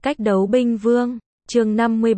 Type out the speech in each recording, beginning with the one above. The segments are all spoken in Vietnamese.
Cách đấu binh vương, chương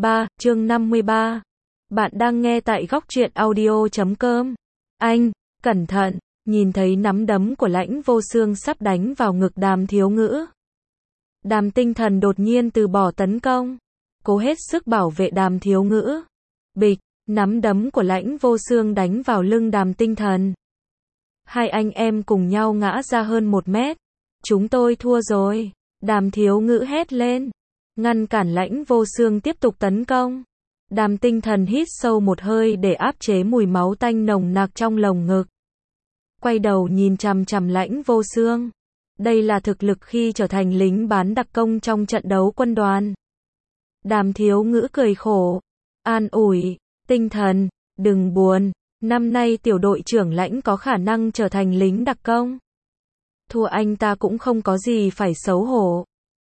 53. Bạn đang nghe tại góc truyện audio.com. Anh, cẩn thận, nhìn thấy nắm đấm của Lãnh Vô Xương sắp đánh vào ngực Đàm Thiếu Ngữ. Đàm Tinh Thần đột nhiên từ bỏ tấn công, cố hết sức bảo vệ Đàm Thiếu Ngữ. Bịch, nắm đấm của Lãnh Vô Xương đánh vào lưng Đàm Tinh Thần. Hai anh em cùng nhau ngã ra hơn 1 mét. Chúng tôi thua rồi. Đàm Thiếu Ngữ hét lên, ngăn cản Lãnh Vô Xương tiếp tục tấn công. Đàm Tinh Thần hít sâu một hơi để áp chế mùi máu tanh nồng nặc trong lồng ngực. Quay đầu nhìn chằm chằm Lãnh Vô Xương. Đây là thực lực khi trở thành lính bán đặc công trong trận đấu quân đoàn. Đàm Thiếu Ngữ cười khổ, an ủi, Tinh Thần, đừng buồn, năm nay tiểu đội trưởng Lãnh có khả năng trở thành lính đặc công. Thua anh ta cũng không có gì phải xấu hổ.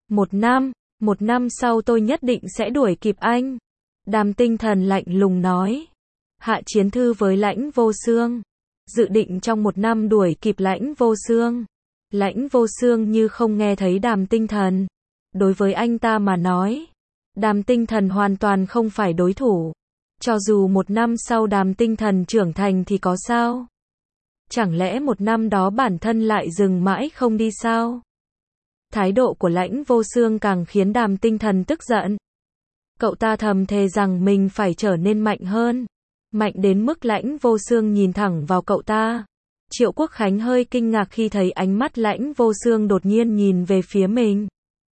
Một năm sau tôi nhất định sẽ đuổi kịp anh. Đàm Tinh Thần lạnh lùng nói. Hạ chiến thư với Lãnh Vô Xương. Dự định trong 1 năm đuổi kịp Lãnh Vô Xương. Lãnh Vô Xương như không nghe thấy Đàm Tinh Thần. Đối với anh ta mà nói, Đàm Tinh Thần hoàn toàn không phải đối thủ. Cho dù 1 năm sau Đàm Tinh Thần trưởng thành thì có sao? Chẳng lẽ 1 năm đó bản thân lại dừng mãi không đi sao? Thái độ của Lãnh Vô Xương càng khiến Đàm Tinh Thần tức giận. Cậu ta thầm thề rằng mình phải trở nên mạnh hơn. Mạnh đến mức Lãnh Vô Xương nhìn thẳng vào cậu ta. Triệu Quốc Khánh hơi kinh ngạc khi thấy ánh mắt Lãnh Vô Xương đột nhiên nhìn về phía mình.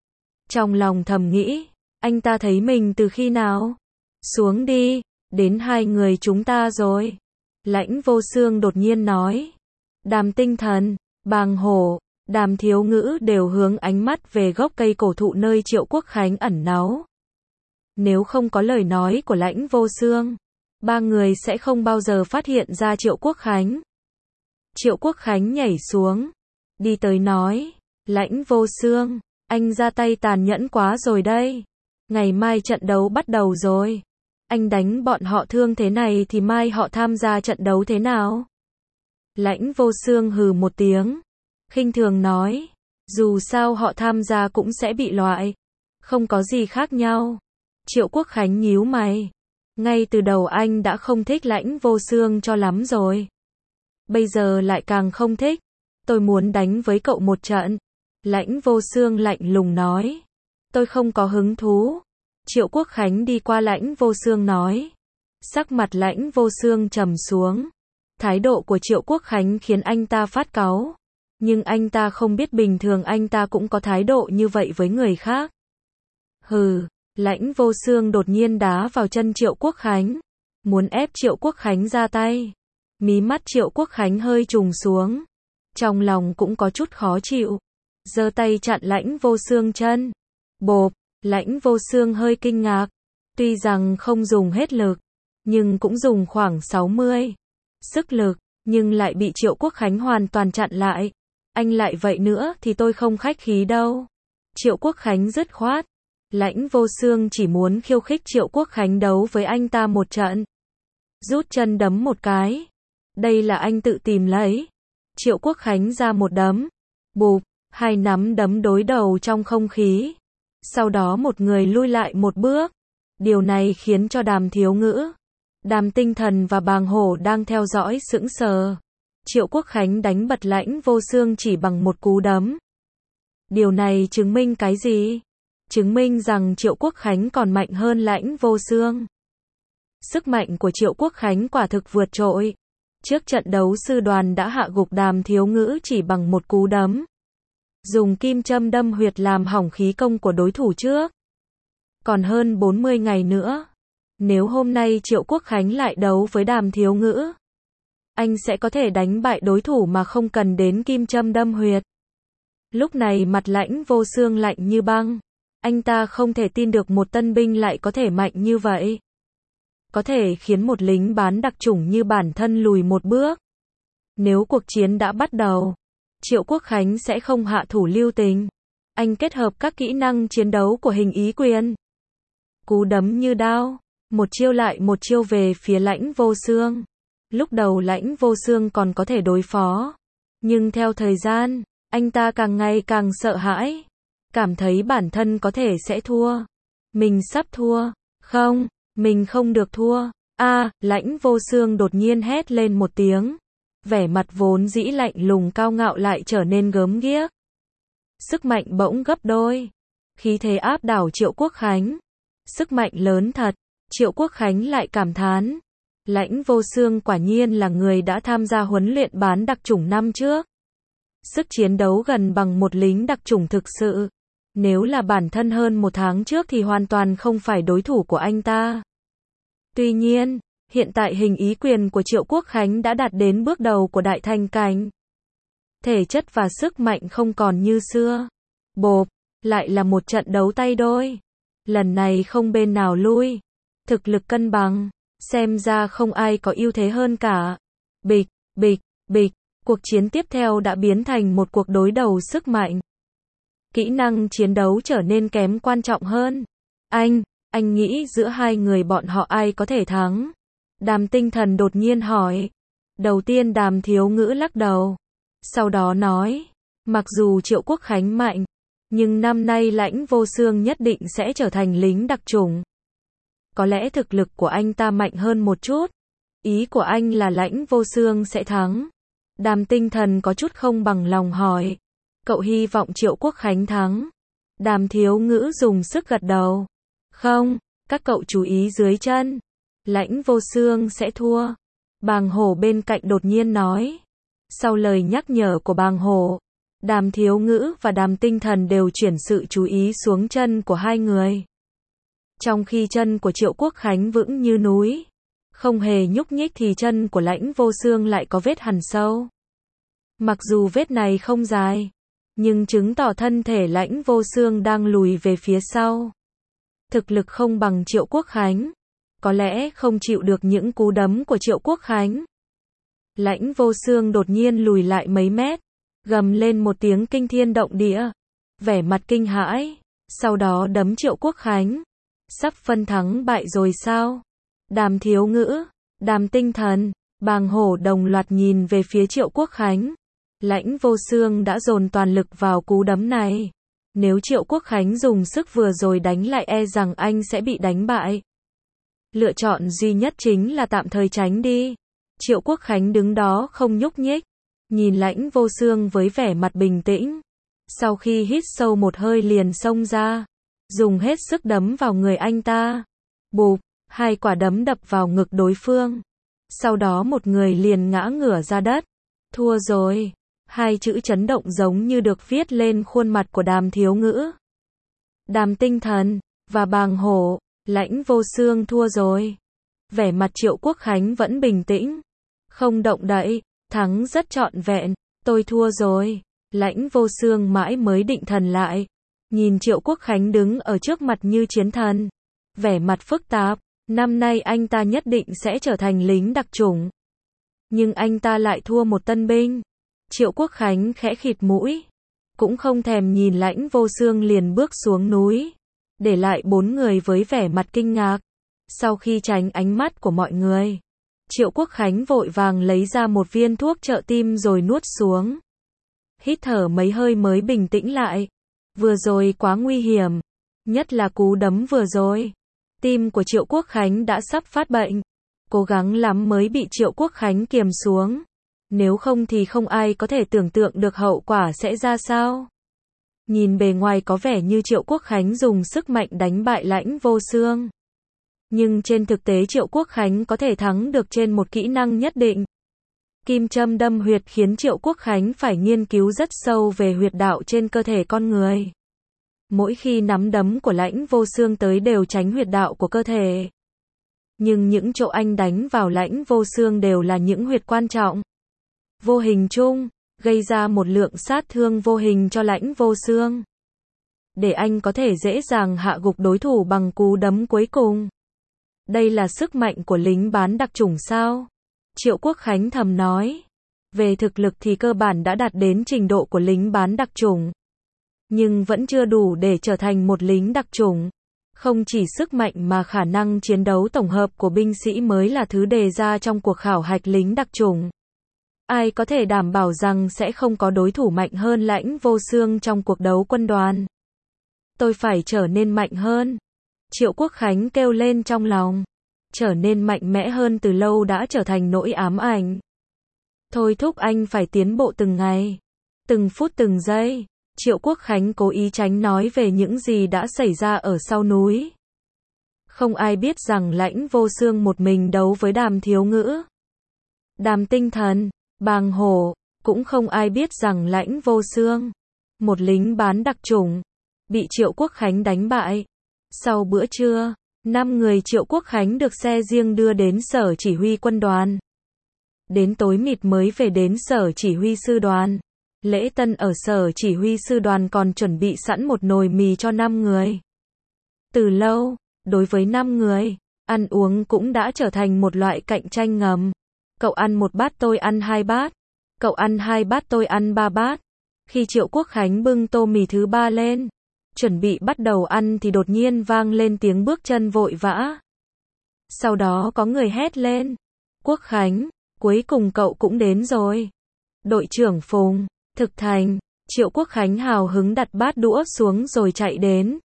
Trong lòng thầm nghĩ, anh ta thấy mình từ khi nào? Xuống đi, đến 2 người chúng ta rồi. Lãnh Vô Xương đột nhiên nói. Đàm Tinh Thần, Bàng Hổ, Đàm Thiếu Ngữ đều hướng ánh mắt về gốc cây cổ thụ nơi Triệu Quốc Khánh ẩn náu. Nếu không có lời nói của Lãnh Vô Xương, 3 người sẽ không bao giờ phát hiện ra Triệu Quốc Khánh. Triệu Quốc Khánh nhảy xuống, đi tới nói, Lãnh Vô Xương, anh ra tay tàn nhẫn quá rồi đây. Ngày mai trận đấu bắt đầu rồi. Anh đánh bọn họ thương thế này thì mai họ tham gia trận đấu thế nào? Lãnh Vô Xương hừ một tiếng, khinh thường nói, dù sao họ tham gia cũng sẽ bị loại, không có gì khác nhau. Triệu Quốc Khánh nhíu mày, ngay từ đầu anh đã không thích Lãnh Vô Xương cho lắm rồi. Bây giờ lại càng không thích, tôi muốn đánh với cậu một trận. Lãnh Vô Xương lạnh lùng nói, tôi không có hứng thú. Triệu Quốc Khánh đi qua Lãnh Vô Xương nói. Sắc mặt Lãnh Vô Xương trầm xuống. Thái độ của Triệu Quốc Khánh khiến anh ta phát cáu. Nhưng anh ta không biết bình thường anh ta cũng có thái độ như vậy với người khác. Hừ, Lãnh Vô Xương đột nhiên đá vào chân Triệu Quốc Khánh. Muốn ép Triệu Quốc Khánh ra tay. Mí mắt Triệu Quốc Khánh hơi trùng xuống. Trong lòng cũng có chút khó chịu. Giơ tay chặn Lãnh Vô Xương chân. Bộp. Lãnh Vô Xương hơi kinh ngạc, tuy rằng không dùng hết lực, nhưng cũng dùng khoảng 60 sức lực, nhưng lại bị Triệu Quốc Khánh hoàn toàn chặn lại. Anh lại vậy nữa thì tôi không khách khí đâu. Triệu Quốc Khánh dứt khoát. Lãnh Vô Xương chỉ muốn khiêu khích Triệu Quốc Khánh đấu với anh ta một trận. Rút chân đấm một cái. Đây là anh tự tìm lấy. Triệu Quốc Khánh ra một đấm. Bụp, 2 nắm đấm đối đầu trong không khí. Sau đó một người lui lại một bước. Điều này khiến cho Đàm Thiếu Ngữ, Đàm Tinh Thần và Bàng Hổ đang theo dõi sững sờ. Triệu Quốc Khánh đánh bật Lãnh Vô Xương chỉ bằng một cú đấm. Điều này chứng minh cái gì? Chứng minh rằng Triệu Quốc Khánh còn mạnh hơn Lãnh Vô Xương. Sức mạnh của Triệu Quốc Khánh quả thực vượt trội. Trước trận đấu sư đoàn đã hạ gục Đàm Thiếu Ngữ chỉ bằng một cú đấm. Dùng kim châm đâm huyệt làm hỏng khí công của đối thủ trước. Còn hơn 40 ngày nữa. Nếu hôm nay Triệu Quốc Khánh lại đấu với Đàm Thiếu Ngữ, anh sẽ có thể đánh bại đối thủ mà không cần đến kim châm đâm huyệt. Lúc này mặt Lãnh Vô Xương lạnh như băng. Anh ta không thể tin được một tân binh lại có thể mạnh như vậy. Có thể khiến một lính bán đặc chủng như bản thân lùi một bước. Nếu cuộc chiến đã bắt đầu, Triệu Quốc Khánh sẽ không hạ thủ lưu tình. Anh kết hợp các kỹ năng chiến đấu của hình ý quyền. Cú đấm như đao, một chiêu lại một chiêu về phía Lãnh Vô Xương. Lúc đầu Lãnh Vô Xương còn có thể đối phó. Nhưng theo thời gian, anh ta càng ngày càng sợ hãi. cảm thấy bản thân có thể sẽ thua. Mình sắp thua. Không, mình không được thua. Lãnh Vô Xương đột nhiên hét lên một tiếng. Vẻ mặt vốn dĩ lạnh lùng cao ngạo lại trở nên gớm ghiếc. Sức mạnh bỗng gấp đôi. Khí thế áp đảo Triệu Quốc Khánh. Sức mạnh lớn thật. Triệu Quốc Khánh lại cảm thán. Lãnh Vô Xương quả nhiên là người đã tham gia huấn luyện bán đặc chủng năm trước. Sức chiến đấu gần bằng một lính đặc chủng thực sự. Nếu là bản thân hơn một tháng trước thì hoàn toàn không phải đối thủ của anh ta. Tuy nhiên, hiện tại hình ý quyền của Triệu Quốc Khánh đã đạt đến bước đầu của đại thành cảnh. Thể chất và sức mạnh không còn như xưa. Bộp, lại là một trận đấu tay đôi. Lần này không bên nào lui. Thực lực cân bằng, xem ra không ai có ưu thế hơn cả. Bịch, bịch, bịch, cuộc chiến tiếp theo đã biến thành một cuộc đối đầu sức mạnh. Kỹ năng chiến đấu trở nên kém quan trọng hơn. Anh nghĩ giữa hai người bọn họ ai có thể thắng? Đàm Tinh Thần đột nhiên hỏi. Đầu tiên Đàm Thiếu Ngữ lắc đầu. Sau đó nói, mặc dù Triệu Quốc Khánh mạnh, nhưng năm nay Lãnh Vô Xương nhất định sẽ trở thành lính đặc chủng. Có lẽ thực lực của anh ta mạnh hơn một chút. Ý của anh là Lãnh Vô Xương sẽ thắng. Đàm Tinh Thần có chút không bằng lòng hỏi. Cậu hy vọng Triệu Quốc Khánh thắng. Đàm Thiếu Ngữ dùng sức gật đầu. Không, các cậu chú ý dưới chân. Lãnh Vô Xương sẽ thua. Bàng Hổ bên cạnh đột nhiên nói. Sau lời nhắc nhở của Bàng Hổ, Đàm Thiếu Ngữ và Đàm Tinh Thần đều chuyển sự chú ý xuống chân của hai người. Trong khi chân của Triệu Quốc Khánh vững như núi, không hề nhúc nhích thì chân của Lãnh Vô Xương lại có vết hằn sâu. Mặc dù vết này không dài, nhưng chứng tỏ thân thể Lãnh Vô Xương đang lùi về phía sau. Thực lực không bằng Triệu Quốc Khánh, có lẽ không chịu được những cú đấm của Triệu Quốc Khánh. Lãnh Vô Xương đột nhiên lùi lại mấy mét, gầm lên một tiếng kinh thiên động địa, vẻ mặt kinh hãi, sau đó đấm Triệu Quốc Khánh. Sắp phân thắng bại rồi sao? Đàm Thiếu Ngữ, Đàm Tinh Thần, Bàng Hổ đồng loạt nhìn về phía Triệu Quốc Khánh. Lãnh Vô Xương đã dồn toàn lực vào cú đấm này. Nếu Triệu Quốc Khánh dùng sức vừa rồi đánh lại e rằng anh sẽ bị đánh bại. Lựa chọn duy nhất chính là tạm thời tránh đi. Triệu Quốc Khánh đứng đó không nhúc nhích, nhìn Lãnh Vô Xương với vẻ mặt bình tĩnh. Sau khi hít sâu một hơi liền xông ra, dùng hết sức đấm vào người anh ta. Bụp, hai quả đấm đập vào ngực đối phương. Sau đó một người liền ngã ngửa ra đất. Thua rồi. Hai chữ chấn động giống như được viết lên khuôn mặt của Đàm Thiếu Ngữ, Đàm Tinh Thần và Bàng Hổ. Lãnh Vô Xương thua rồi. Vẻ mặt Triệu Quốc Khánh vẫn bình tĩnh, không động đậy, thắng rất trọn vẹn. Tôi thua rồi. Lãnh Vô Xương mãi mới định thần lại, nhìn Triệu Quốc Khánh đứng ở trước mặt như chiến thần, vẻ mặt phức tạp. Năm nay anh ta nhất định sẽ trở thành lính đặc chủng, nhưng anh ta lại thua một tân binh. Triệu Quốc Khánh khẽ khịt mũi, cũng không thèm nhìn Lãnh Vô Xương liền bước xuống núi, để lại bốn người với vẻ mặt kinh ngạc. Sau khi tránh ánh mắt của mọi người, Triệu Quốc Khánh vội vàng lấy ra một viên thuốc trợ tim rồi nuốt xuống. Hít thở mấy hơi mới bình tĩnh lại. Vừa rồi quá nguy hiểm, nhất là cú đấm vừa rồi. Tim của Triệu Quốc Khánh đã sắp phát bệnh, cố gắng lắm mới bị Triệu Quốc Khánh kiềm xuống. Nếu không thì không ai có thể tưởng tượng được hậu quả sẽ ra sao. Nhìn bề ngoài có vẻ như Triệu Quốc Khánh dùng sức mạnh đánh bại Lãnh Vô Xương, nhưng trên thực tế Triệu Quốc Khánh có thể thắng được trên một kỹ năng nhất định. Kim châm đâm huyệt khiến Triệu Quốc Khánh phải nghiên cứu rất sâu về huyệt đạo trên cơ thể con người. Mỗi khi nắm đấm của Lãnh Vô Xương tới đều tránh huyệt đạo của cơ thể. Nhưng những chỗ anh đánh vào Lãnh Vô Xương đều là những huyệt quan trọng. Vô hình chung, gây ra một lượng sát thương vô hình cho Lãnh Vô Xương, để anh có thể dễ dàng hạ gục đối thủ bằng cú đấm cuối cùng. Đây là sức mạnh của lính bán đặc chủng sao? Triệu Quốc Khánh thầm nói. Về thực lực thì cơ bản đã đạt đến trình độ của lính bán đặc chủng, nhưng vẫn chưa đủ để trở thành một lính đặc chủng. Không chỉ sức mạnh mà khả năng chiến đấu tổng hợp của binh sĩ mới là thứ đề ra trong cuộc khảo hạch lính đặc chủng. Ai có thể đảm bảo rằng sẽ không có đối thủ mạnh hơn Lãnh Vô Xương trong cuộc đấu quân đoàn? Tôi phải trở nên mạnh hơn. Triệu Quốc Khánh kêu lên trong lòng. Trở nên mạnh mẽ hơn từ lâu đã trở thành nỗi ám ảnh. Thôi thúc anh phải tiến bộ từng ngày, từng phút từng giây. Triệu Quốc Khánh cố ý tránh nói về những gì đã xảy ra ở sau núi. Không ai biết rằng Lãnh Vô Xương một mình đấu với Đàm Thiếu Ngữ, Đàm Tinh Thần, Bàng Hổ, cũng không ai biết rằng Lãnh Vô Xương, một lính bán đặc chủng, bị Triệu Quốc Khánh đánh bại. Sau bữa trưa, 5 người Triệu Quốc Khánh được xe riêng đưa đến sở chỉ huy quân đoàn. Đến tối mịt mới về đến sở chỉ huy sư đoàn. Lễ tân ở sở chỉ huy sư đoàn còn chuẩn bị sẵn một nồi mì cho 5 người. Từ lâu, đối với 5 người, ăn uống cũng đã trở thành một loại cạnh tranh ngầm. Cậu ăn 1 bát tôi ăn 2 bát. Cậu ăn 2 bát tôi ăn 3 bát. Khi Triệu Quốc Khánh bưng tô mì thứ 3 lên, chuẩn bị bắt đầu ăn thì đột nhiên vang lên tiếng bước chân vội vã. Sau đó có người hét lên. Quốc Khánh, cuối cùng cậu cũng đến rồi. Đội trưởng Phùng, Thực Thành, Triệu Quốc Khánh hào hứng đặt bát đũa xuống rồi chạy đến.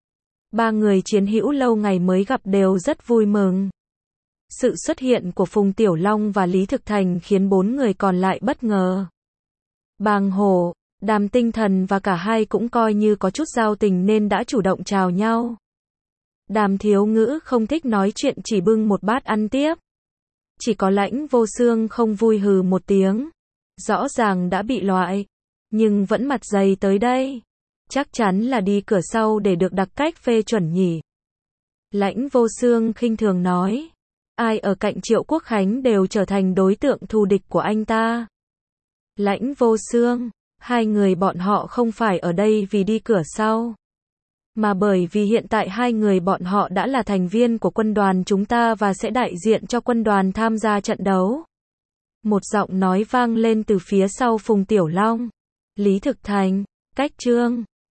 3 người chiến hữu lâu ngày mới gặp đều rất vui mừng. Sự xuất hiện của Phùng Tiểu Long và Lý Thực Thành khiến 4 người còn lại bất ngờ. Bàng Hổ, Đàm Tinh Thần và cả hai cũng coi như có chút giao tình nên đã chủ động chào nhau. Đàm Thiếu Ngữ không thích nói chuyện chỉ bưng một bát ăn tiếp. Chỉ có Lãnh Vô Xương không vui hừ một tiếng. Rõ ràng đã bị loại, nhưng vẫn mặt dày tới đây. Chắc chắn là đi cửa sau để được đặc cách phê chuẩn nhỉ. Lãnh Vô Xương khinh thường nói. Ai ở cạnh Triệu Quốc Khánh đều trở thành đối tượng thù địch của anh ta. Lãnh Vô Xương, 2 người bọn họ không phải ở đây vì đi cửa sau, mà bởi vì hiện tại 2 người bọn họ đã là thành viên của quân đoàn chúng ta và sẽ đại diện cho quân đoàn tham gia trận đấu. Một giọng nói vang lên từ phía sau Phùng Tiểu Long. Lý Thực Thành, Cách Trương,